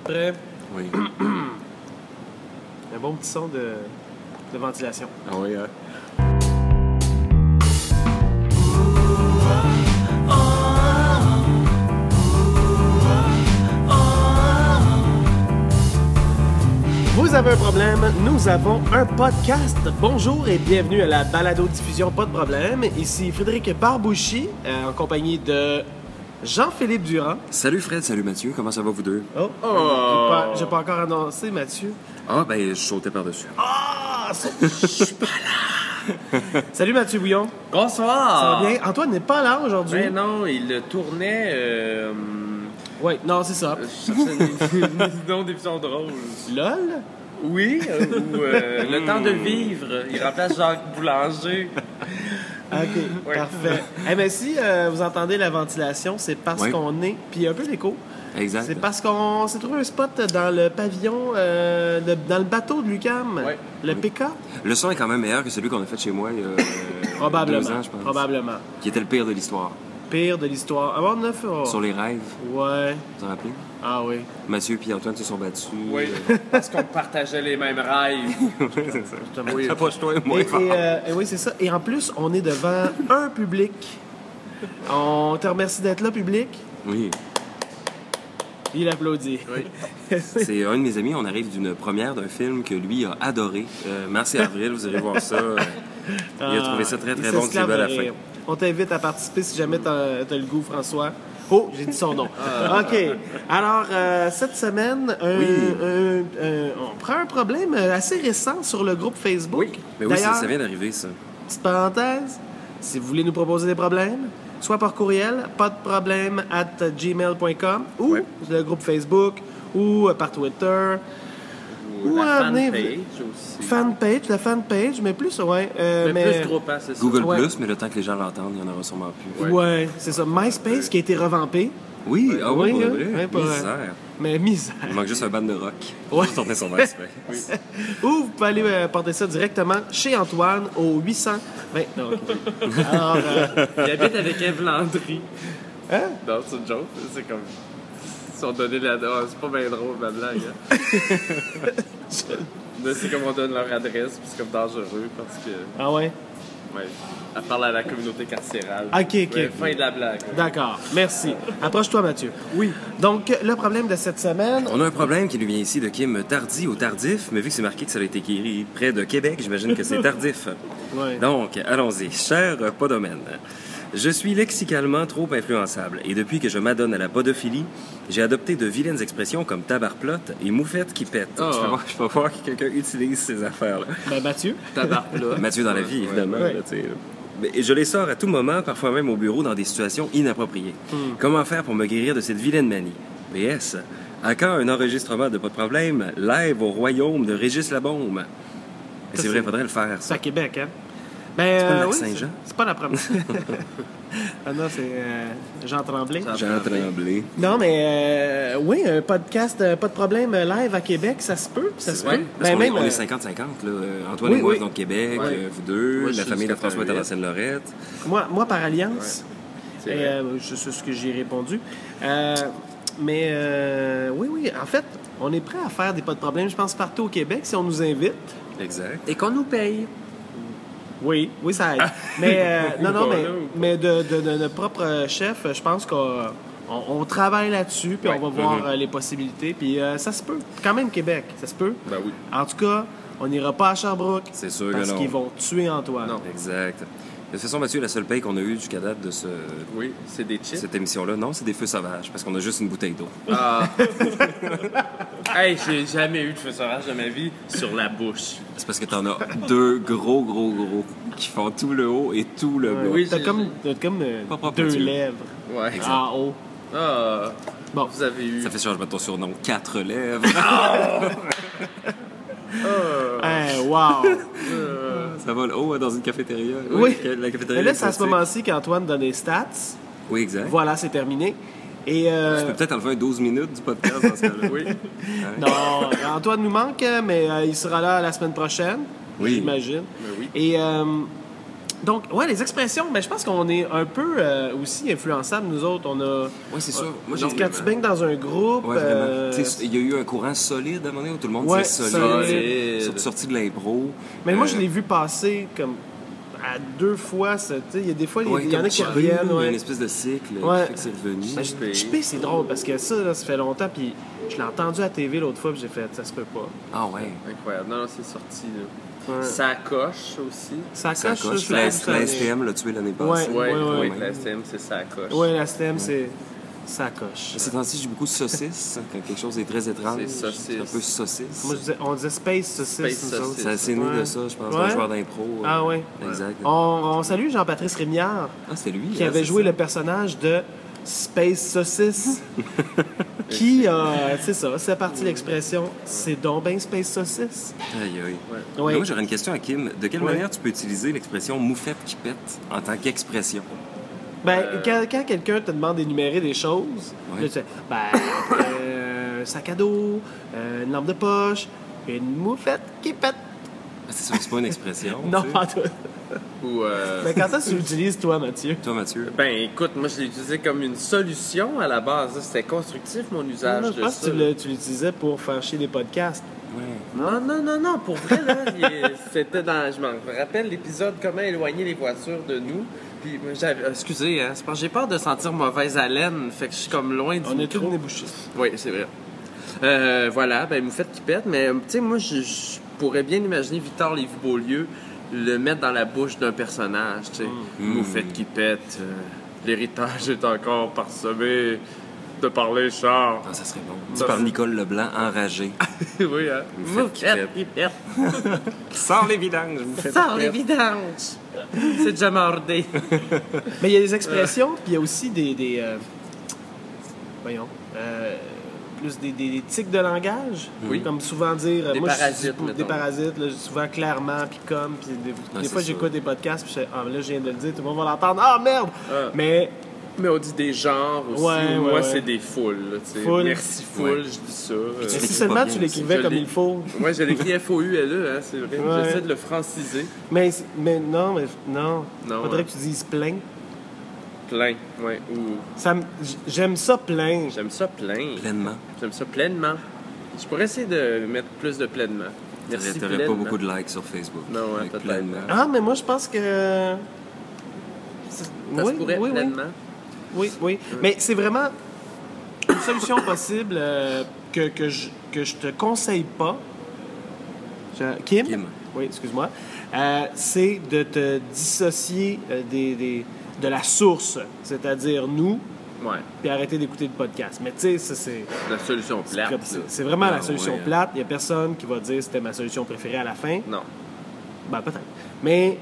prêt? Oui. Un bon petit son de ventilation. Ah oui, hein? Vous avez un problème, nous avons un podcast. Bonjour et bienvenue à la balado-diffusion Pas de problème. Ici Frédéric Barbouchi, en compagnie de Jean-Philippe Durand. Salut Fred, salut Mathieu, comment ça va vous deux? J'ai pas encore annoncé, Mathieu. Ah, ben, je sautais par-dessus. Je suis pas là. Salut Mathieu Bouillon. Bonsoir! Ça va bien? Antoine n'est pas là aujourd'hui. Ben non, il tournait... Oui, non, c'est ça. Je cherchais une nom d'émission drôle. LOL? Oui, ou Le temps de vivre. Il remplace Jacques Boulanger. OK, Ouais. parfait. Eh bien, si vous entendez la ventilation, c'est parce Oui. qu'on est... Puis un peu d'écho. Exact. C'est parce qu'on s'est trouvé un spot dans le pavillon, dans le bateau de l'UQAM. Ouais. Le PK? Le son est quand même meilleur que celui qu'on a fait chez moi il y a Probablement. 2 ans, je pense. Probablement. Qui était le pire de l'histoire. Pire de l'histoire. Ah bon, on a fait... oh. Sur les rêves, Ouais. vous en rappelez? Ah oui. Mathieu et Antoine se sont battus. Oui, parce qu'on partageait les mêmes rêves. c'est ça. Oui. Approche-toi, moi. Et oui, c'est ça. Et en plus, on est devant un public. On te remercie d'être là, public. Oui. Il applaudit. Oui. C'est un de mes amis, on arrive d'une première d'un film que lui a adoré. Mars et avril, vous irez voir ça. Il a trouvé ça très, très bon, que j'ai vu à la fin. On t'invite à participer si jamais t'as le goût, François. Oh, j'ai dit son nom. OK. Alors, cette semaine, on prend un problème assez récent sur le groupe Facebook. Oui. Mais oui, D'ailleurs, ça vient d'arriver, ça. petite parenthèse, si vous voulez nous proposer des problèmes, soit par courriel, pas de problème @gmail.com ou Ouais. le groupe Facebook ou par Twitter. Ou Ou la amenez- fanpage aussi. Fanpage, la fanpage, mais plus, ouais. Mais plus groupe, hein, c'est ça. Google Ouais. Plus, mais le temps que les gens l'entendent, il n'y en aura sûrement plus. Ouais, c'est ça. MySpace qui a été revampé. Oui, ah oui, Oui, pour hein? vrai. Ouais, pas vrai. Misère. Mais misère. Il manque juste un band de rock. Ouais. Pour tourner son MySpace. Ou vous pouvez aller porter ça directement chez Antoine au 820. Non, ok. Alors, Il habite avec Eve Landry. hein? Non, c'est une joke. C'est comme... Si on donnait la... Oh, c'est pas bien drôle, ma blague. Hein? Mais c'est comme on donne leur adresse, puis c'est comme dangereux, parce que... Ah ouais? Ouais, elle parle à la communauté carcérale. Ok, ok. Ouais, fin de la blague. D'accord, merci. Approche-toi, Mathieu. Oui. Donc, le problème de cette semaine... On a un problème qui nous vient ici de Kim Tardy au tardif, mais vu que c'est marqué que ça a été écrit près de Québec, j'imagine que c'est tardif. Ouais. Donc, allons-y. Cher Podomène, je suis lexicalement trop influençable et depuis que je m'adonne à la podophilie, j'ai adopté de vilaines expressions comme tabarplotte et moufette qui pète. Oh. Je peux voir que quelqu'un utilise ces affaires-là. Ben, Mathieu? Tabarplat. Mathieu dans la vie, évidemment. Ouais. là, tu sais, là. Et je les sors à tout moment, parfois même au bureau, dans des situations inappropriées. Comment faire pour me guérir de cette vilaine manie? PS, à quand un enregistrement de Pas de problème, live au royaume de Régis Labaume? Et Ça, c'est vrai, c'est- il faudrait le faire, C'est ça. à Québec, hein? Ben, C'est pas le lac oui, Saint-Jean? c'est pas la première. Ah non, c'est Jean Tremblay. Jean Tremblay. Non, mais oui, un podcast, pas de problème, live à Québec, ça se peut, ça se Ouais, peut. parce Ben, qu'on est, même, on est 50-50, là. Antoine oui, et moi, oui. donc Québec, Ouais. vous deux, Moi, je la suis famille de jusqu'à François est à la 8. Seine-Lorette. moi, par alliance, C'est et, vrai. c'est ce que j'ai répondu. Mais oui, en fait, on est prêt à faire des pas de problème, je pense, partout au Québec, si on nous invite. Exact. Et qu'on nous paye. Oui, ça aide. Mais non, Ou pas, mais, là, ou pas. mais de notre propre chef, je pense qu'on travaille là-dessus, puis Ouais. on va voir les possibilités. Puis ça se peut. Quand même Québec, ça se peut. Ben oui. En tout cas, on n'ira pas à Sherbrooke C'est sûr que parce non. qu'ils vont tuer Antoine. Non. Exact. De toute façon, Mathieu, la seule paye qu'on a eue jusqu'à date de Oui, c'est des chips. cette émission-là, non, c'est des feux sauvages, parce qu'on a juste une bouteille d'eau. Ah. Hey, j'ai jamais eu de feu sauvage de ma vie sur la bouche. C'est parce que t'en as 2 gros qui font tout le haut et tout le bas. Oui, T'as j'ai- comme Pas propre, 2 Mathieu. lèvres Ouais. en haut. Ah. Bon. Vous avez eu. Ça fait changement de ton surnom. 4 lèvres. Wow! Ça va le haut dans une cafétéria. Oui. La cafétéria. Mais là, c'est à ce classique. moment-ci qu'Antoine donne les stats. Oui, exact. Voilà, c'est terminé. Et Tu peux peut-être enlever un 12 minutes du podcast dans ce cas-là. Oui. non, Antoine nous manque, mais il sera là la semaine prochaine, Oui. j'imagine. Ben oui. Et Donc, ouais, les expressions, ben, je pense qu'on est un peu aussi influençables, nous autres. On a. Oui, c'est sûr. Moi, Donc, quand tu baignes dans un groupe. Ouais, vraiment. Tu sais, il y a eu un courant solide à un moment donné où tout le monde Ouais, disait solide. solide. Surtout sorti de l'impro. Mais moi, je l'ai vu passer comme à 2 fois. Tu sais, il y a des fois, il y en a qui Chippé, reviennent. Il y a Ouais. une espèce de cycle Ouais. qui fait que c'est revenu. Ben, Chippé, c'est drôle parce que ça, là, ça fait longtemps. Puis je l'ai entendu à la TV l'autre fois, puis j'ai fait, ça se peut pas. Ah ouais. Incroyable. Non, c'est sorti, là. Ouais. Ça coche aussi. Ça Ça coche, coche. ça, La ça, ça- STM l'a tué l'année passée. Ouais, ouais. La STM, c'est ça coche. Ouais, la STEM, c'est. Ça coche. Ces temps-ci, j'ai beaucoup de saucisses. Quand quelque chose est très étrange, C'est saucisse. c'est un peu saucisse. Moi, on disait Space Saucisse, Space nous autres. Saucisse. C'est assez né Ouais. de ça, je pense, Ouais. un joueur d'impro. Ah ouais. Exact. On salue Jean-Patrice Rémillard, Ah, c'était lui. qui hein, avait c'est joué ça. le personnage de Space Saucisse. Qui, c'est ça, c'est partie de l'expression « c'est donc ben Space Saucisse Aïe, aïe. Ouais. Ouais. Moi, j'aurais une question à Kim. De quelle Ouais. manière tu peux utiliser l'expression moufette qui pète en tant qu'expression? ». Ben, quand quelqu'un te demande d'énumérer des choses, Ouais. là, tu sais, un sac à dos, une lampe de poche, une moufette qui pète. Ah, c'est ça, c'est pas une expression. Non, tu sais. pas toi. Ou, Mais quand est-ce que tu l'utilises, toi, Mathieu? Toi, Mathieu. ben, écoute, moi, je l'ai utilisé comme une solution à la base. là. C'était constructif, mon usage Non, de je pense ça. que tu l'utilisais pour faire chier des podcasts. Ouais. Non, pour vrai, là, c'était dans... Je me rappelle l'épisode « Comment éloigner les voitures de nous ». Puis, moi, j'avais... excusez, hein, c'est parce que j'ai peur de sentir mauvaise haleine, fait que je suis comme loin du On est tous micro. débouchés. Oui, c'est vrai. Voilà, ben, moufette qui pète, mais, tu sais, moi, je pourrais bien imaginer Victor Lévy-Beaulieu le mettre dans la bouche d'un personnage, tu sais. Moufette qui pète, l'héritage est encore parsemé de par les chars. Ah, ça serait bon. Ça, Dit par c'est- Nicole Leblanc, enragé. Oui, hein. Moufette qui pète. Sans les vidanges, moufette Sors les vidanges! C'est déjà mordé. Mais il y a des expressions, puis il y a aussi voyons, plus des tics de langage. Oui. Comme souvent dire... Des moi, parasites, des mettons. parasites, là, je dis souvent clairement, puis comme, puis des c'est fois, sûr. j'écoute des podcasts, puis je fais, ah, là, je viens de le dire, tout le monde va l'entendre. Ah, merde! Ah. Mais, Mais on dit des genres aussi. Ouais, Moi, ouais. c'est des foules. là, tu sais. Foule. Merci, foule, Ouais. je dis ça. tu si l'écris seulement pas tu bien, l'écrivais je comme l'ai- il faut. Moi, j'ai écrit FOULE, hein, c'est vrai. Ouais. J'essaie de le franciser. Mais non. Non, Faudrait ouais. que tu dises plein. Plein, ouais. Ou J'aime ça plein. j'aime ça plein. Pleinement. J'aime ça pleinement. Je pourrais essayer de mettre plus de pleinement. Merci T'aurais pas pleinement. beaucoup de likes sur Facebook. Non, ouais, Avec peut-être. pleinement. Ah, mais moi, je pense que... Ça se pourrait pleinement. Oui. Mais c'est vraiment une solution possible que je te conseille pas. Kim? Kim. Oui, excuse-moi. C'est de te dissocier de la source, c'est-à-dire nous, Ouais. puis arrêter d'écouter le podcast. Mais tu sais, ça, c'est... La solution plate. c'est- là. C'est vraiment la Ah, solution ouais. plate. Il n'y a personne qui va dire que c'était ma solution préférée à la fin. Non. Ben, peut-être. Mais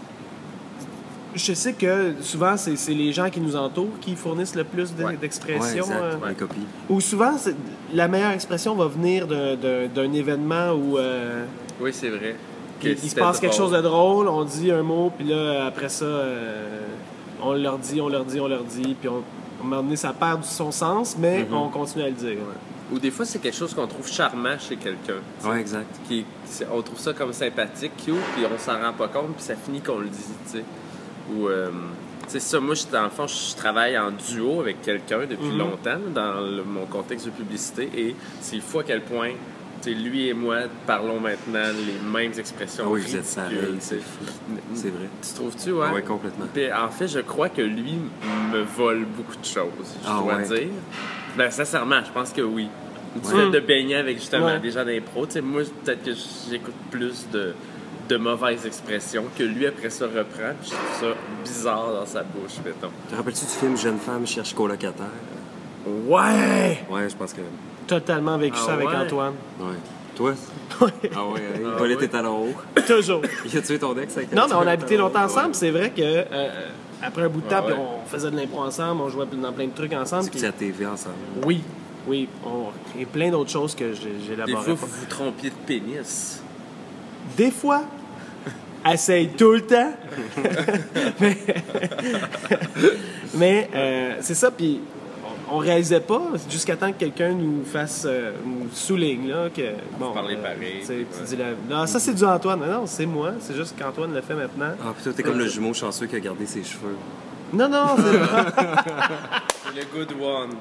je sais que souvent, c'est les gens qui nous entourent qui fournissent le plus Ouais. d'expressions. Ouais, exact. ouais. Une copie. Ou souvent, la meilleure expression va venir d'un événement où Oui, c'est vrai. il se passe quelque chose de drôle, on dit un mot, puis là, après ça, on leur dit, puis à un moment donné, ça perd son sens, mais on continue à le dire. Ou des fois, c'est quelque chose qu'on trouve charmant chez quelqu'un. Ouais, exact. On trouve ça comme sympathique, cute, puis on s'en rend pas compte, puis ça finit qu'on le dit, tu sais. Ou, c'est ça, moi, dans le fond, je travaille en duo avec quelqu'un depuis longtemps, dans mon contexte de publicité, et c'est fou à quel point, tu sais, lui et moi parlons maintenant les mêmes expressions. Ah oui, vous êtes ridicules, pareil, tu sais. c'est vrai. Tu trouves-tu, ouais? Ouais, complètement. Puis, en fait, je crois que lui me vole beaucoup de choses, je Ah dois ouais? dire. Ben, sincèrement, je pense que oui. Du fait de baigner avec justement Ouais. des gens d'impro, tu sais, moi, peut-être que j'écoute plus de mauvaises expressions que lui, après ça, reprend. Puis je trouve ça bizarre dans sa bouche, mettons. Te rappelles-tu du film Jeune femme cherche colocataire? Ouais! Ouais, je pense que. Totalement vécu Ah ça avec ouais? Antoine. Ouais. Toi? Ouais. Ah ouais, hein? Ah Paulette ouais. est talons hauts. Toujours. Il a tué ton ex avec Non, mais on a habité longtemps Ouais. ensemble. C'est vrai que après un bout de temps, Ah ouais. puis on faisait de l'impro ensemble, on jouait dans plein de trucs ensemble. C'est puis- à la TV ensemble. Oui, et plein d'autres choses que Des j'élaborerai fois, pas. vous vous trompiez de pénis. Des fois, essaye tout le temps. mais c'est ça, puis on réalisait pas jusqu'à temps que quelqu'un nous fasse, nous souligne, là, que... Bon, parler pareil. Tu dis non, ça, c'est du Antoine. Non, c'est moi. C'est juste qu'Antoine le fait maintenant. Ah, puis toi, t'es comme le jumeau chanceux qui a gardé ses cheveux. Non, c'est pas... C'est le good one.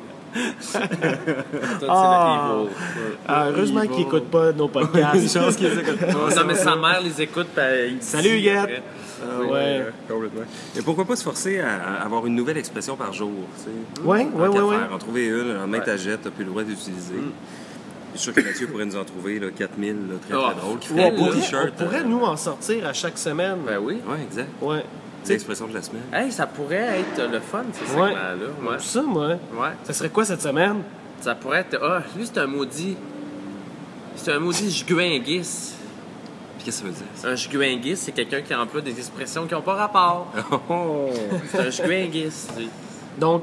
Toi, c'est heureusement qu'ils n'écoutent pas nos podcasts. Chance qu'ils écoutent pas. non, mais sa mère les écoute. Salut, Huguette! Ouais. Complètement. Mais pourquoi pas se forcer à avoir une nouvelle expression par jour, tu sais? Ouais. En trouver une, en mettre à jet, t'as plus le droit d'utiliser. Je suis sûr que Mathieu pourrait nous en trouver là, 4000 là, très drôles. Qui ferait On des t-shirts. pourrait, nous, en sortir à chaque semaine. Ben oui. Ouais, exact. Ouais. C'est l'expression de la semaine. Hey, ça pourrait être le fun, ces segments-là. Ouais. Ça, moi. Ouais. Ça serait quoi cette semaine? Ça pourrait être. Ah, lui, c'est un maudit. C'est un maudit juguinguis. Puis qu'est-ce que ça veut dire? Un juguinguis, c'est quelqu'un qui emploie des expressions qui n'ont pas rapport. Oh! C'est un juguinguis, lui. Donc,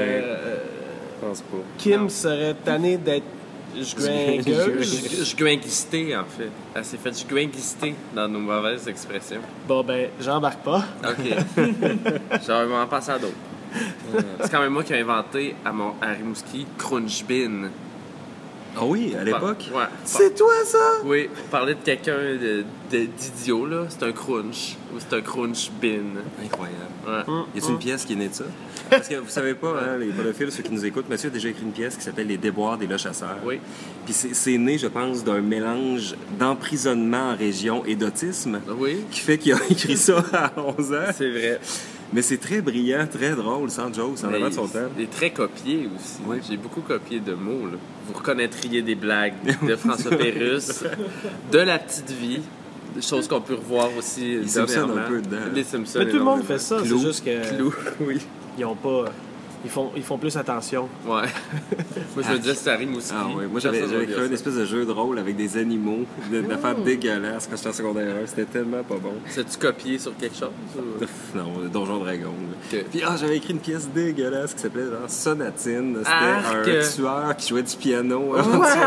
Je pense pas. Kim serait tannée d'être juguingueuse. Juguinguisté, en fait. Elle s'est fait juguinguister dans nos mauvaises expressions. Bon, ben, j'embarque pas. OK. J'aurais m'en passer à d'autres. C'est quand même moi qui ai inventé à Rimouski Crunchbin. Ah oui, à l'époque? Ouais. C'est toi, ça? Oui, parler de quelqu'un d'idiot, là, c'est un crunch. Ou c'est un crunch bin. Incroyable. Ouais. Y a-t-il une pièce qui est née de ça? Parce que vous savez pas, hein, les podophiles, ceux qui nous écoutent, Mathieu a déjà écrit une pièce qui s'appelle Les déboires des chasseurs. Oui. Puis c'est né, je pense, d'un mélange d'emprisonnement en région et d'autisme. Oui. Qui fait qu'il a écrit ça à 11 ans. C'est vrai. Mais c'est très brillant, très drôle, sans joke, en avant de son temps. Il est très copié aussi. Oui. J'ai beaucoup copié de mots. Là. Vous reconnaîtriez des blagues de François Pérusse, de La Petite Vie, des choses qu'on peut revoir aussi Les Simpsons dernièrement. un peu dedans. Les Simpsons. Mais tout le monde énormément. fait ça, Clou. c'est juste que... Clou, oui. Ils ont pas... Ils font plus attention. Ouais. Moi, je me disais, c'est à Rimouski. Ah oui, moi j'avais créé une espèce de jeu de rôle avec des animaux, d'affaires dégueulasses quand j'étais en secondaire 1. C'était tellement pas bon. C'est-tu copié sur quelque chose? Ou... Non, Donjon Dragon. Ok. Puis j'avais écrit une pièce dégueulasse qui s'appelait genre Sonatine. C'était Arc! un tueur qui jouait du piano.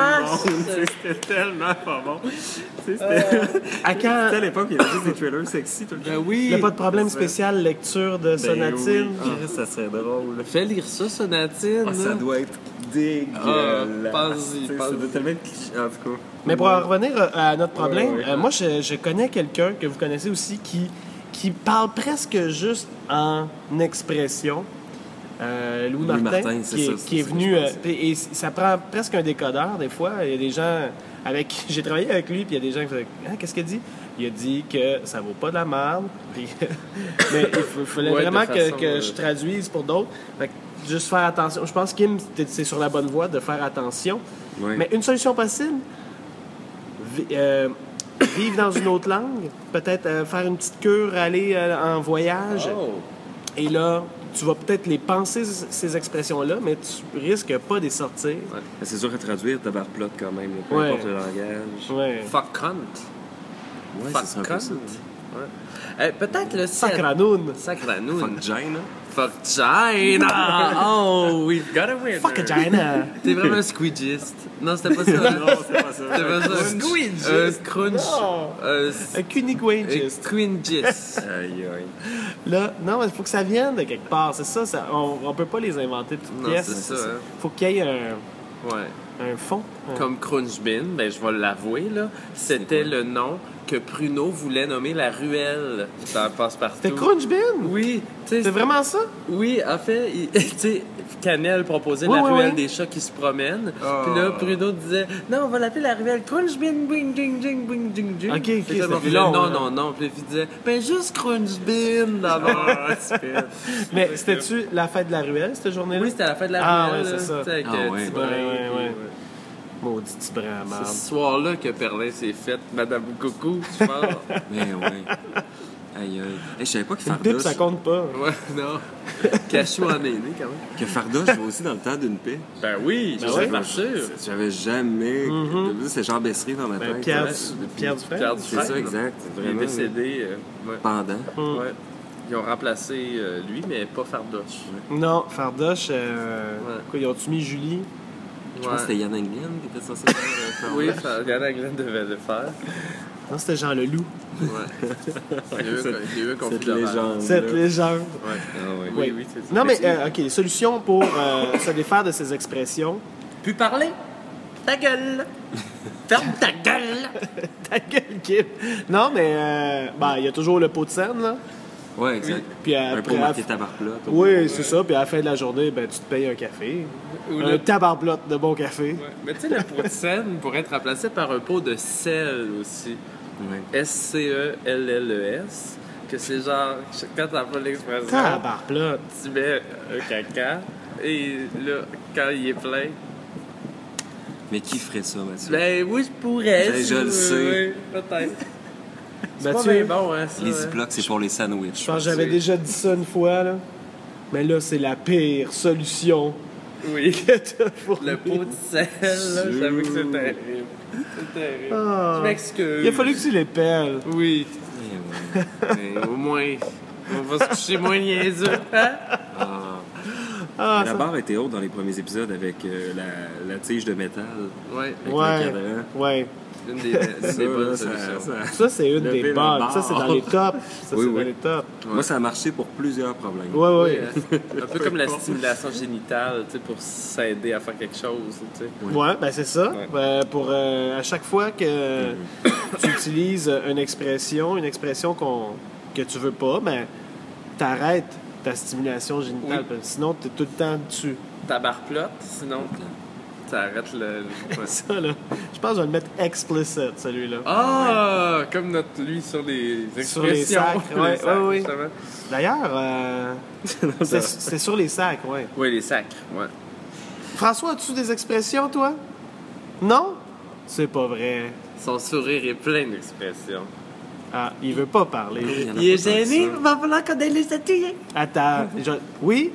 C'était tellement pas bon. C'était À quand... à l'époque, il y avait juste des trailers sexy tout le temps. Ben oui! Il n'y a pas de problème spécial lecture de sonatine. Oui. Ça serait drôle. Fais lire ça, Sonatine. Ah, ça doit être dégueulasse. Pense-y, Tu sais, pense-y. Ça doit tellement être cliché. En tout cas. Mais pour en revenir à notre problème, Ouais. moi, je connais quelqu'un que vous connaissez aussi qui parle presque juste en expression. Louis Martin, c'est qui ça, est c'est venu... ça que je pensais. et ça prend presque un décodeur, des fois. Il y a des gens avec qui j'ai travaillé avec lui, puis il y a des gens qui faisaient « Ah, qu'est-ce qu'il dit? » Il a dit que ça vaut pas de la merde. Puis mais il fallait Ouais, de vraiment façon, que je traduise pour d'autres. Fait que juste faire attention. Je pense, Kim, c'est sur la bonne voie de faire attention. Oui. Mais une solution possible, vivre dans une autre langue, peut-être faire une petite cure, aller en voyage. Oh! Et là, tu vas peut-être les penser, ces expressions-là, mais tu risques pas de les sortir. C'est dur à traduire, tabarplot quand même, là, peu Ouais. importe le langage. Ouais. Fuck cunt. Ouais, Fuck c'est un peu cunt. ça. Ouais. Peut-être le Sacranoun. Sacranoun. Fuck Jane, Fuck China. Oh, we've got a winner. Fuck a China. T'es vraiment un squeegiste. Non, c'était pas ça. Non, c'est pas ça. C'était pas ça. Squeegist. Crunch. Non. Un cunigwagist. Queengist. Aïe, aïe. Là, non, il faut que ça vienne de quelque part. C'est ça, on peut pas les inventer toutes Non, pièces. c'est ça, hein. Faut qu'il y ait Ouais. un fond. Comme Crunchbin, ben je vais l'avouer, là, c'était le nom que Pruneau voulait nommer la ruelle dans Passe-Partout. C'était Crunchbin? Oui, tu sais, C'est vraiment ça? Oui, en fait, tu sais, Canel proposait Oui, la oui, ruelle oui. des chats qui se promènent. Oh. Puis là, Pruneau disait, non, on va l'appeler la ruelle Crunchbin, bing, ding, ding, bing, ding, ding. Ok, Puis là, c'était on plus disait, long, non, là. non, non. Puis il disait, ben juste Crunchbin d'abord. Mais c'était-tu la fête de la ruelle, cette journée-là? Oui, c'était la fête de la Ah, ruelle. ouais, là, c'est ça. tu sais, avec Ah, ouais. Tibrin, Ouais, puis, ouais. Maudit petit brin à C'est marde. ce soir-là que Perlin s'est faite, Madame Coucou, tu penses? Mais ouais. Aïe, aïe. Hey, je savais pas que Une pipe, ça Fardoche, compte pas. Ouais, non. Cachou en aîné, quand même. que Fardoche joue aussi dans le temps d'une paix. Ben oui, Ben je ouais. sais, par sûr. J'avais jamais. C'est Jean Bessery dans ma Ben, tête. Pierre, Ouais. Pierre Dufresne. Pierre C'est Dufresne, ça, là. exact. Il est Vraiment. décédé. Ouais. Pendant. Ouais. Ils ont remplacé lui, mais pas Fardoche. Non, Fardoche, Ouais. quoi, ils ont-tu mis Julie? Je pense que c'était Yann Englund qui était censé faire. Oui, Yann Englund devait le faire. Non, c'était Jean Leloup. Ouais. Il y a eu un conflit Cette d'horaire. légende. Cette légende. Ouais. Ah ouais. Oui, oui, c'est ça. Non, mais OK, solution pour se défaire de ces expressions. Puis parler. Ta gueule. Ferme ta gueule. Ta gueule, Kim. Non, mais il y a toujours le pot de scène, là. Ouais, exact. Puis un après, pot marqué tabarplotte. Oui, c'est ça. Puis à la fin de la journée, ben, tu te payes un café. Ou Un le- tabarblotte de bon café. Ouais. Mais tu sais, le pot de scène pourrait être remplacé par un pot de sel aussi. Ouais. S-C-E-L-L-E-S. Que c'est genre, quand t'as pas l'expression, Tabarblotte. tu mets un caca. Et là, quand il est plein, Mais qui ferait ça, Mathieu? ben oui, je pourrais. Ben, je le sais. Oui, peut-être. C'est Mathieu, pas bien bon, hein, ça. Les hein. ziplocs, c'est pour les sandwichs. je pense que j'avais déjà dit ça une fois, là. Mais là, c'est la pire solution Oui. que t'as fournie. Le pot de sel, là, j'avoue que c'est terrible. C'est terrible. Ah. Je m'excuse. Il a fallu que tu les pelles. Oui. Eh ouais. Mais au moins, on va se coucher moins niaiseux. Hein? Ah, La ça... barre était haute dans les premiers épisodes avec la tige de métal. Ouais. Avec le Ouais, cadran. ouais. Une des bonnes là, solutions. Ça, c'est une Lever des la bonnes. barre. Ça, c'est dans les tops. Ça, Oui, c'est oui. dans les tops. Moi, ça a marché pour plusieurs problèmes. Ouais, Oui, ouais. hein. Un peu comme la stimulation génitale, tu sais, pour s'aider à faire quelque chose, tu sais. Ouais, ben c'est ça. Ouais. Pour à chaque fois que tu utilises une expression que tu veux pas, ben t'arrêtes ta stimulation génitale. Oui. Parce que sinon, t'es tout le temps dessus. Ta barre plate, sinon, ça arrête le... ouais. Ça, là. Je pense que je vais le mettre explicit, celui-là. Ah! Comme lui sur les expressions. Sur les sacs, Les ouais, sacs, ouais. justement. D'ailleurs, c'est sur les sacs, ouais. Oui, les sacs, ouais. François, as-tu des expressions, toi? Non? C'est pas vrai. Son sourire est plein d'expressions. Ah, il veut pas parler. en a Il est pas tant que gêné, ça. il va falloir qu'on aille les statuer. Attends, oui?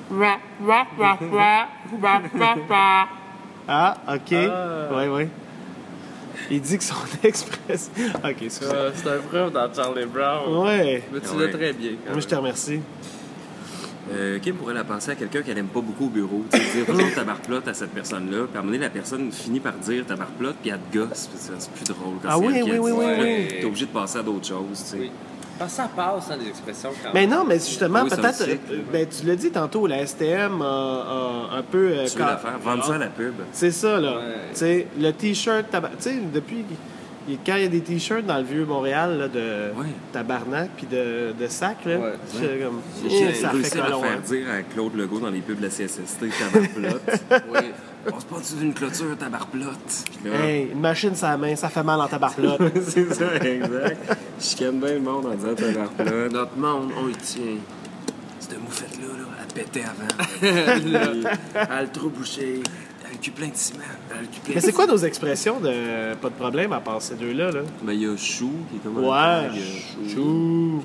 Ah, OK. Ah. Ouais, ouais. Il dit que son expression... OK, excusez. C'est un preuve dans Charlie Brown. Ouais. Mais tu Ah l'as ouais. très bien. quand Moi, je te remercie. Kim pourrait la penser à quelqu'un qu'elle aime pas beaucoup au bureau. Tu sais, dire toujours tabarplotte à cette personne-là. Puis à un moment donné, la personne finit par dire tabarplotte, puis elle te gosse. Puis c'est plus drôle quand Ah c'est oui, elle qui oui, a oui, dit. oui, oui. T'es obligé de passer à d'autres choses, tu sais. Oui. Parce que ça passe, hein, des expressions quand Mais même. non, mais justement, Oui, c'est un peut-être... cycle. ben, tu l'as dit tantôt, la STM a un peu... Tu veux la faire, vendre ça à la pub. C'est ça, là. Ouais. Tu sais, le T-shirt... Tu sais, depuis... Quand il y a des T-shirts dans le Vieux-Montréal, là, de Ouais. tabarnak puis de sac, là, Ouais. c'est comme... J'ai ça fait réussi à colon, faire hein. dire à Claude Legault dans les pubs de la CSST tabarplotte. Oui. On se passe d'une clôture tabarplotte. Puis là, Hey, une machine sur la main, ça fait mal en tabarplotte. c'est ça, exact. Je chicane bien le monde en disant tabarplotte. Notre monde, on y tient. Cette moufette-là, là, elle pétait avant. Là, elle a le trou bouché. Elle a le cul plein de ciment. Elle a le cul plein Mais de c'est quoi nos expressions de pas de problème à part ces deux-là, là? Ben, il y a chou qui est comme Ouais, un tag. chou.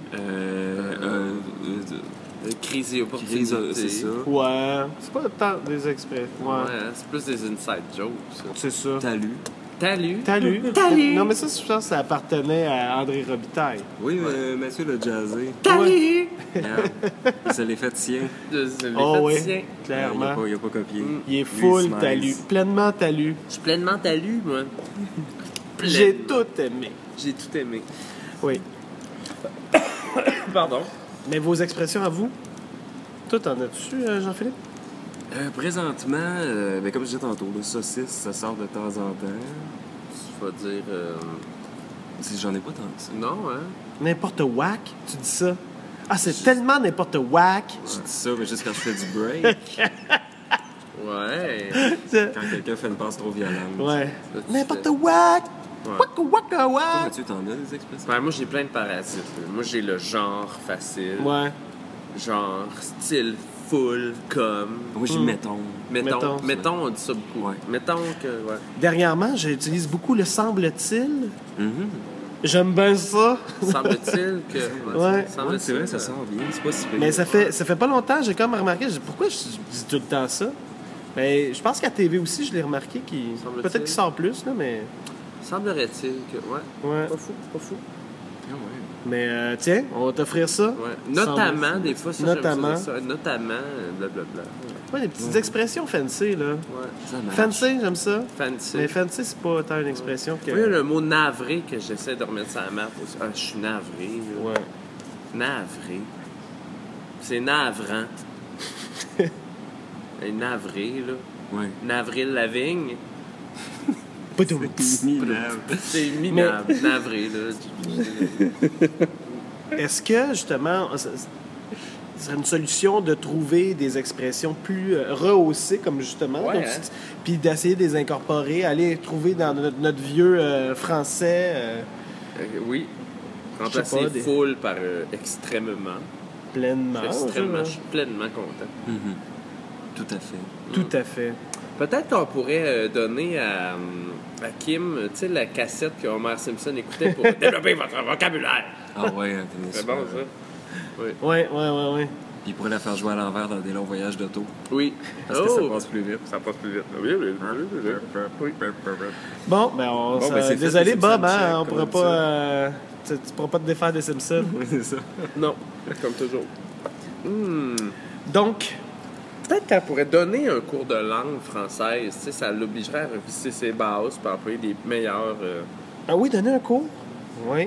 Crise et opportunité. Crise, c'est ça. Ouais, c'est pas tant des expressions. Ouais, Ouais, hein, c'est plus des inside jokes, ça. c'est ça. Talus. Salut. Talus. Talus. Non, mais ça, je pense que ça appartenait à André Robitaille. Oui, Mathieu l'a jazzé. Salut. Regarde, il se l'est fait sien. Oh oui, Tien. clairement. Il a pas copié. Il est Lui, full se talus, nice. pleinement talus. Je suis pleinement talu, moi. J'ai Pleinement. tout aimé. J'ai tout aimé. Oui. Pardon. Mais vos expressions à vous? Toi, t'en as-tu, Jean-Philippe? Présentement, ben, comme je disais tantôt, le saucisse, ça sort de temps en temps. Tu vas dire... J'en ai pas tant que ça. Non, hein? N'importe whack, tu dis ça. Ah, c'est tellement n'importe whack. Je dis ça, mais juste quand je fais du break. Ouais. Quand quelqu'un fait une passe trop violente. Ouais. Ça, tu N'importe fais. whack. Ouais. Waka waka Toi, whack. Mathieu, t'en as des expressions? Ben, moi, j'ai plein de parasites. là. Moi, j'ai le genre facile. Ouais. Genre style full comme. Moi, j'ai mettons. Mettons, Mettons, on dit ça beaucoup. Ouais. Mettons que. Ouais. Dernièrement, j'utilise beaucoup le semble-t-il. Mhm. J'aime bien ça. Semble-t-il que. Ouais. Ouais, c'est vrai, ça sort bien. C'est pas si pire. Mais ça fait pas longtemps, j'ai comme remarqué, je dis, pourquoi je dis tout le temps ça? Mais je pense qu'à TV aussi, je l'ai remarqué, Semble-t-il. peut-être qu'il sort plus, là, mais... Semblerait-il que. Ouais. Ouais. Pas fou, pas fou. Ah ouais. Mais tiens, on va t'offrir ça. Ouais. Notamment, des fois, ça, Notamment. j'aime ça. Notamment, blablabla. Ouais, des petites expressions fancy, là. Ouais. Ça marche. Fancy, j'aime ça. Fancy. Mais fancy, c'est pas tant une expression que... Oui, le mot navré que j'essaie de remettre sur la map aussi. Ah, je suis navré. Là. Ouais. Navré. C'est navrant. Et navré, là. Ouais. Navril Lavigne. Poudoum. C'est minable. Navré, là. Est-ce que, justement, ce serait une solution de trouver des expressions plus rehaussées, comme justement, Ouais, donc, hein. puis d'essayer de les incorporer, aller trouver dans notre vieux français Oui. Je sais Remplacer pas, des- full par extrêmement. pleinement. Extrêmement. je- Je suis pleinement content. Tout à fait. Tout à fait. Peut-être qu'on pourrait donner à Kim, tu sais, la cassette que Homer Simpson écoutait pour développer votre vocabulaire. Ah ouais, hein, tenez C'est ça. bon, ça? Oui. Ouais. Puis il pourrait la faire jouer à l'envers dans des longs voyages d'auto. Oui. Parce que ça passe plus vite. Ça passe plus vite. Oui. Bon, ben, Bon, ben, c'est fait, désolé, les Bob, Simpsons, hein, on comme pourra ça. pas... tu pourras pas te défaire des Simpsons. Oui, c'est ça. Non, comme toujours. Donc, Peut-être qu'elle pourrait donner un cours de langue française. Tu sais, ça l'obligerait à revisiter ses bases pour employer des meilleurs... ah oui, donner un cours. Oui.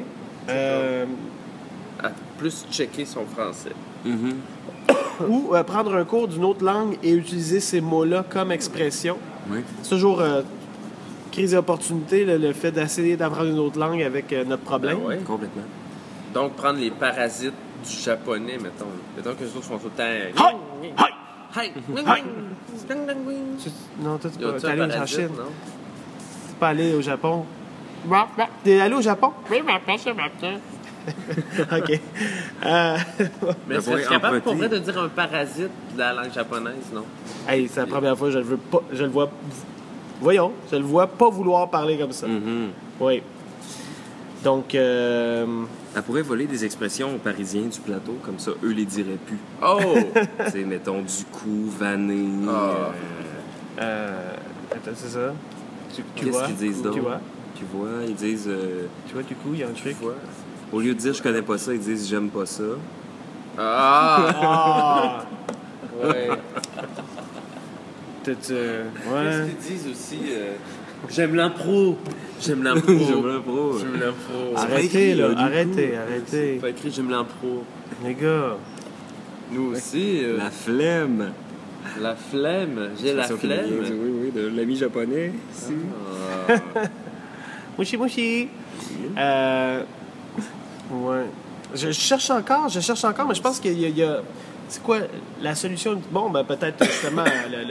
à plus checker son français. Ou prendre un cours d'une autre langue et utiliser ces mots-là comme expression. Oui. C'est toujours crise et opportunité, le fait d'essayer d'apprendre une autre langue avec notre problème. Ben ouais. Complètement. Donc, prendre les parasites du japonais, mettons. Mettons que les autres font tout le temps... Hi! Hi! Hi! Hi! Non, toi, Y a-tu t'es un allé en parasite, Chine. non? T'es pas allé au Japon. T'es allé au Japon? Oui, OK. Mais pourrait serais-tu capable pour emprunter. vrai de dire un parasite de la langue japonaise, non? Hey, c'est la première fois que je le veux pas. Je le vois. Voyons, je le vois pas vouloir parler comme ça. Oui. Donc, Elle pourrait voler des expressions aux Parisiens du plateau, comme ça, eux les diraient plus. Oh! Tu sais, mettons, du coup, vanné. Ah. attends, c'est ça. Tu Qu'est-ce vois? qu'ils disent donc? Tu vois? Tu vois, ils disent... Tu vois, du coup, il y a un truc. au lieu de dire « je connais pas ça », ils disent « j'aime pas ça Ah! Ah! Ouais. Qu'est-ce Qu'est-ce qu'ils disent aussi? J'aime l'impro. J'aime l'impro. ». J'aime l'impro. J'aime l'impro. Arrêtez, écrit, là. du coup. Arrêtez. Pas écrit j'aime l'impro. Les gars. Nous aussi. La flemme. La flemme. J'ai la Expression qui flemme. vient du- Oui, de l'ami japonais. ici. Ah. Mouchi, mouchi. Ouais. Je cherche encore, mais je pense qu'il y a... C'est quoi la solution? Bon, ben peut-être justement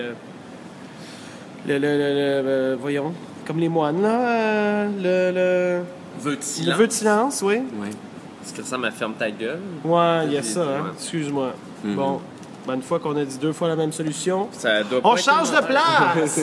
voyons, comme les moines, là, le Vœu de le silence. vœu de silence, oui. Ouais. Est-ce que ça m'a ferme ta gueule? Ouais, il y a J'ai ça, dit, hein. ouais. Excuse-moi. Mhm. Bon, ben, une fois qu'on a dit 2 fois la même solution, Ça doit on pas être change une de place!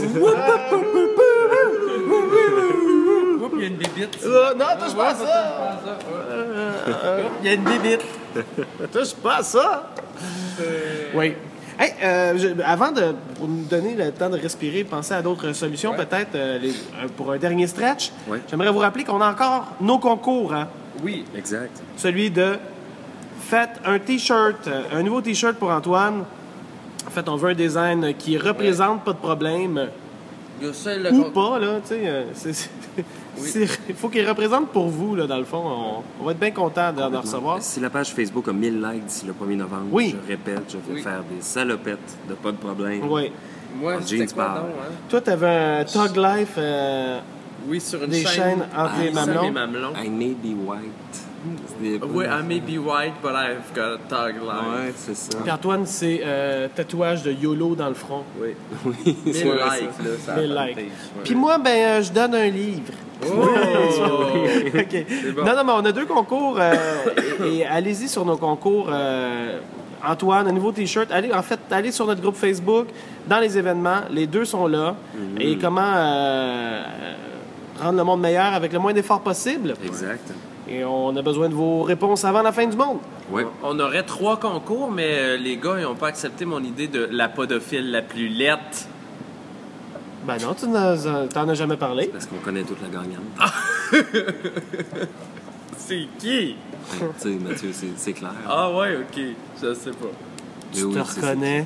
Oups, il y a une bébite. Non, touche pas à ça! Il y a une bébite. Touche pas à ça! Oui. Hey, avant de pour nous donner le temps de respirer, penser à d'autres solutions, Ouais. peut-être pour un dernier stretch, Ouais. j'aimerais vous rappeler qu'on a encore nos concours. Hein? Oui. Exact. Celui de faites un T-shirt, un nouveau T-shirt pour Antoine. En fait, on veut un design qui représente pas de problème. Il y a ça, le Ou con- pas, là, tu sais. Il faut qu'il représente pour vous, là, dans le fond. On va être bien content d'en recevoir. Si la page Facebook a 1000 likes d'ici le 1er novembre, Oui. je répète, je vais Oui. faire des salopettes de pas de problème. Oui. Moi, En c'était jeans quoi, pâles. non, hein? Toi, t'avais un Tug Life, Oui, sur une des chaînes entre les ça, mamelons. les mamelons. I may be white. C'est des- Oui, I may be white, but I've got a tag line. Ouais, c'est ça. Puis Antoine, c'est tatouage de YOLO dans le front. Oui. Oui, 1000 c'est likes, ça. là, ça 1000 a likes. fanpage, ouais. Puis moi, je donne un livre. Oh! OK. bon. Non, mais on a 2 concours. et allez-y sur nos concours. Antoine, un nouveau T-shirt. Allez sur notre groupe Facebook, dans les événements. Les 2 sont là. Et comment rendre le monde meilleur avec le moins d'efforts possible. Exact. Et on a besoin de vos réponses avant la fin du monde. Ouais. On aurait 3 concours, mais les gars, ils n'ont pas accepté mon idée de la podophile la plus laite. Ben non, t'en as jamais parlé. Parce qu'on connaît toute la gagnante. C'est qui? Tu sais, Mathieu, c'est clair. Ah ouais, ok. Je sais pas. Mais Je oui, te c'est- reconnais.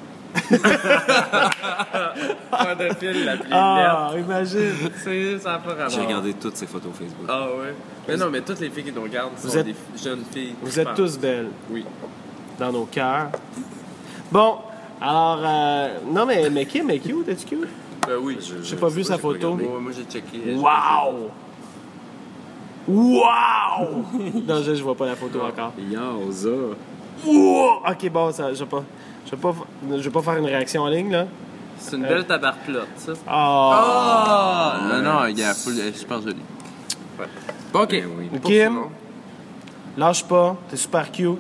Pédophile, la plus Ah, imagine. Ça n'a pas rapport. J'ai regardé toutes ces photos Facebook. Ah ouais. Mais non, mais toutes les filles qui nous regardent sont êtes- des jeunes filles. Vous je êtes pense. tous belles Oui. dans nos cœurs. Bon, alors, non, mais Kim est cute, es-tu cute? Oui. J'ai pas vu sa photo. Ouais, moi, j'ai checké. Wow! Wow! Non, je vois pas la photo encore. Yowza! Wow! Ok, bon, ça, je vais pas faire une réaction en ligne, là. C'est une belle tabarplotte, ça. Oh! Ah! Non, il est super joli. Ouais. Bon, ok. Ben oui. Kim, lâche pas, t'es super cute.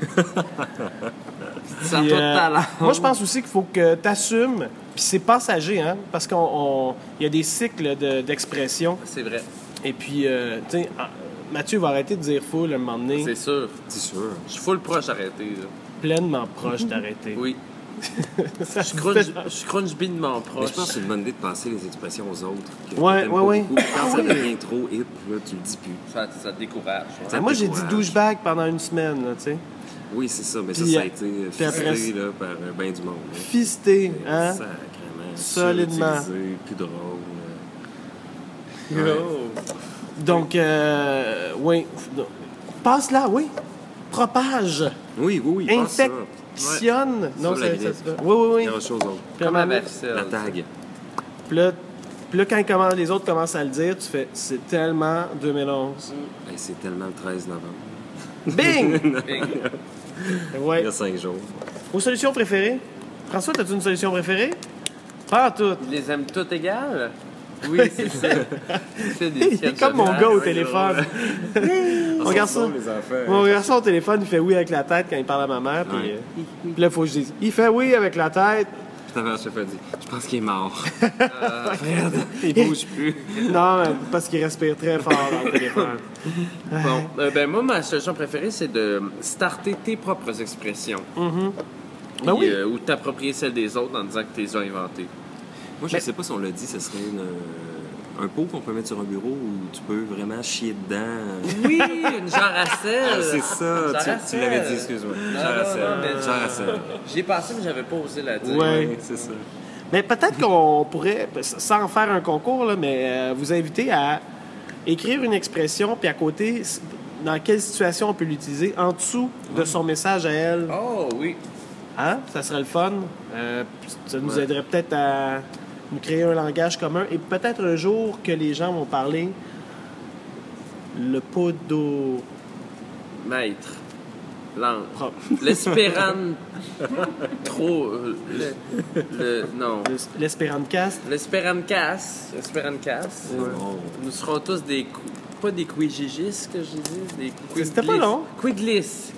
Ça Puis, tout talent. moi, je pense aussi qu'il faut que t'assumes, puis c'est passager, hein, parce qu'il y a des cycles d'expression. C'est vrai. Et puis, tu sais, Mathieu va arrêter de dire full un moment donné, C'est sûr. C'est sûr. Je suis full proche d'arrêter, là. pleinement proche d'arrêter. Oui. Ça Je se crunch, fait- je crunch binement Mais proche. je pense que c'est une bonne idée de passer les expressions aux autres. que Ouais, t'aimes ouais, pas ouais. beaucoup. Quand ça Oui. devient trop hip, là, tu le dis plus. Ça te décourage. ouais. Ben, moi, j'ai dit décourage. douchebag pendant une semaine, là, tu sais. Oui, c'est ça, mais Puis, ça a été puis après, fisté là, par ben du monde. Là. Fisté, hein? Sacrément. Solidement. Surutilisé, plus drôle. Yo. Donc, oui. Passe là, oui. Propage. Oui, passe ça. Infectionne. Non, Sauve la ça, grippe. oui, oui, Il y oui. a autre chose d'autre. Puis à un Comme la moment donné, varicelle. La tag. puis là, quand les autres commencent à le dire, tu fais, c'est tellement 2011. Hey, c'est tellement le 13 novembre. Bing! Bing. Il Ouais. y a 5 jours. Vos solutions préférées? François, as-tu une solution préférée? Pas en tout. Ils les aiment toutes égales? Oui, c'est ça. Il fait des Il est sketchs comme mon géniaux. gars au téléphone. Mon garçon, les enfants. mon garçon au téléphone, il fait oui avec la tête quand il parle à ma mère. Puis, Ouais. puis là, il faut que je dise, il fait oui avec la tête. Putain, ma chef a dit, je pense qu'il est mort. Il bouge plus. Non, mais parce qu'il respire très fort dans le téléphone. Bon, ben moi, ma solution préférée, c'est de starter tes propres expressions. Ben oui. Ou t'approprier celles des autres en disant que tu les as inventées. Moi, je sais pas si on l'a dit, ce serait un pot qu'on peut mettre sur un bureau où tu peux vraiment chier dedans. Oui, une genre à sel. Ah, c'est ça, tu l'avais dit, excuse-moi. Genre à sel. Genre à sel. J'y ai pensé, mais j'avais pas osé la dire. Ouais. C'est ça. Mais peut-être qu'on pourrait, sans en faire un concours, là, mais vous inviter à écrire une expression, puis à côté, dans quelle situation on peut l'utiliser en dessous de son message à elle. Oh, oui. Hein? Ça serait le fun. Ça nous aiderait peut-être à nous créer un langage commun et peut-être un jour que les gens vont parler le podo... Maître. Langue. propre. L'espéran... Trop... non. L'espérancast. L'espérancas. Bon. Nous serons tous des... Pas des quigigis, que je dis. Des C'était pas long. Quiglis.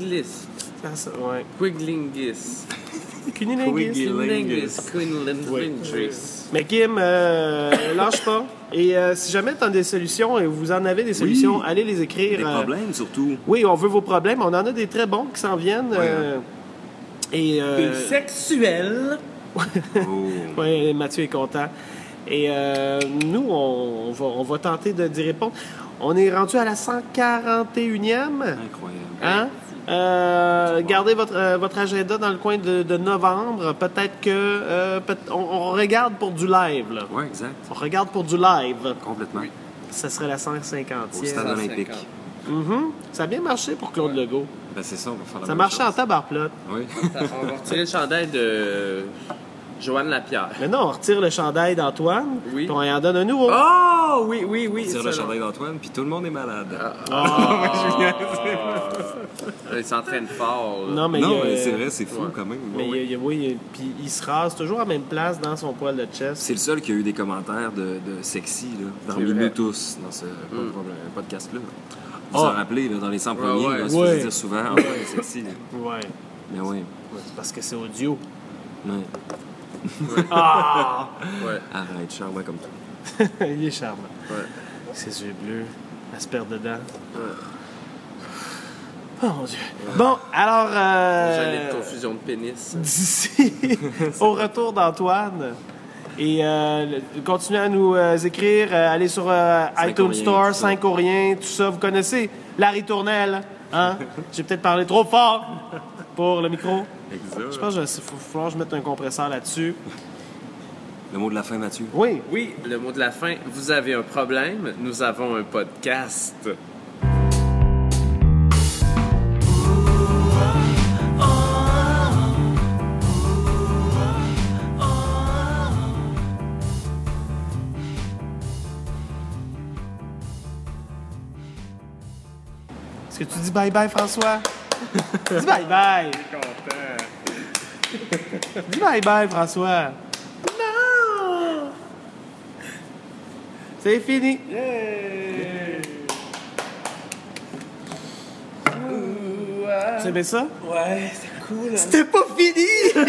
Ouais. Quiglingis. Cunilingus. Quinlingus. Quinlindris. Mais Kim, lâche pas. Et si jamais tu as des solutions et vous en avez des solutions, allez les écrire. Des problèmes, surtout. Oui, on veut vos problèmes. On en a des très bons qui s'en viennent. Et Sexuel. Oh. oui, Mathieu est content. Et nous, on va tenter d'y répondre. On est rendu à la 141e. Incroyable. Hein? Gardez votre agenda dans le coin de novembre. Peut-être que on regarde pour du live. Là. Ouais, exact. On regarde pour du live. Complètement. Ça serait la 150e. Au stade olympique. Ça a bien marché pour Claude Legault. Ben, c'est ça, on va faire la Ça même marchait en chose. tabarplotte. Oui. On va retirer le chandail de Joanne Lapierre. Maintenant, on retire le chandail d'Antoine. Oui. Puis on y en donne un nouveau. Oh! Oui, oui, oui. On tire ça, le là. chandail d'Antoine, puis tout le monde est malade. Il s'entraîne fort. là. Non, mais, non, il y a- mais c'est vrai, c'est fou ouais. quand même. Mais Ouais. oui, puis il se rase toujours à la même place dans son poil de chest. C'est le seul qui a eu des commentaires de sexy, là, parmi C'est vrai. nous tous, dans ce podcast-là. Vous Ah. en rappelez, là, dans les 100 premiers, ouais. là, se Ouais. faisait dire souvent « Antoine est sexy ». Ouais. Mais oui, C'est parce que c'est audio. ouais. Ah! Ouais. Arrête, charme comme toi. Il est charmant. Ouais. Ses yeux bleus, elle se perd dedans. Oh mon Dieu. Bon, alors, J'allais de confusion de pénis. d'ici au retour d'Antoine, Et continuez à nous écrire. Allez sur iTunes Store, 5 ou rien, tout ça. Vous connaissez Larry Tournelle. Hein? J'ai peut-être parlé trop fort pour le micro. Exact. Je pense qu'il va falloir que je mette un compresseur là-dessus. Le mot de la fin, Mathieu. Oui. Oui, le mot de la fin. Vous avez un problème, nous avons un podcast. Est-ce que tu dis bye-bye, François? Dis bye-bye. Content. Dis bye-bye, François. Non! C'est fini. Tu aimais ça? Ouais, c'est cool. C'était pas fini!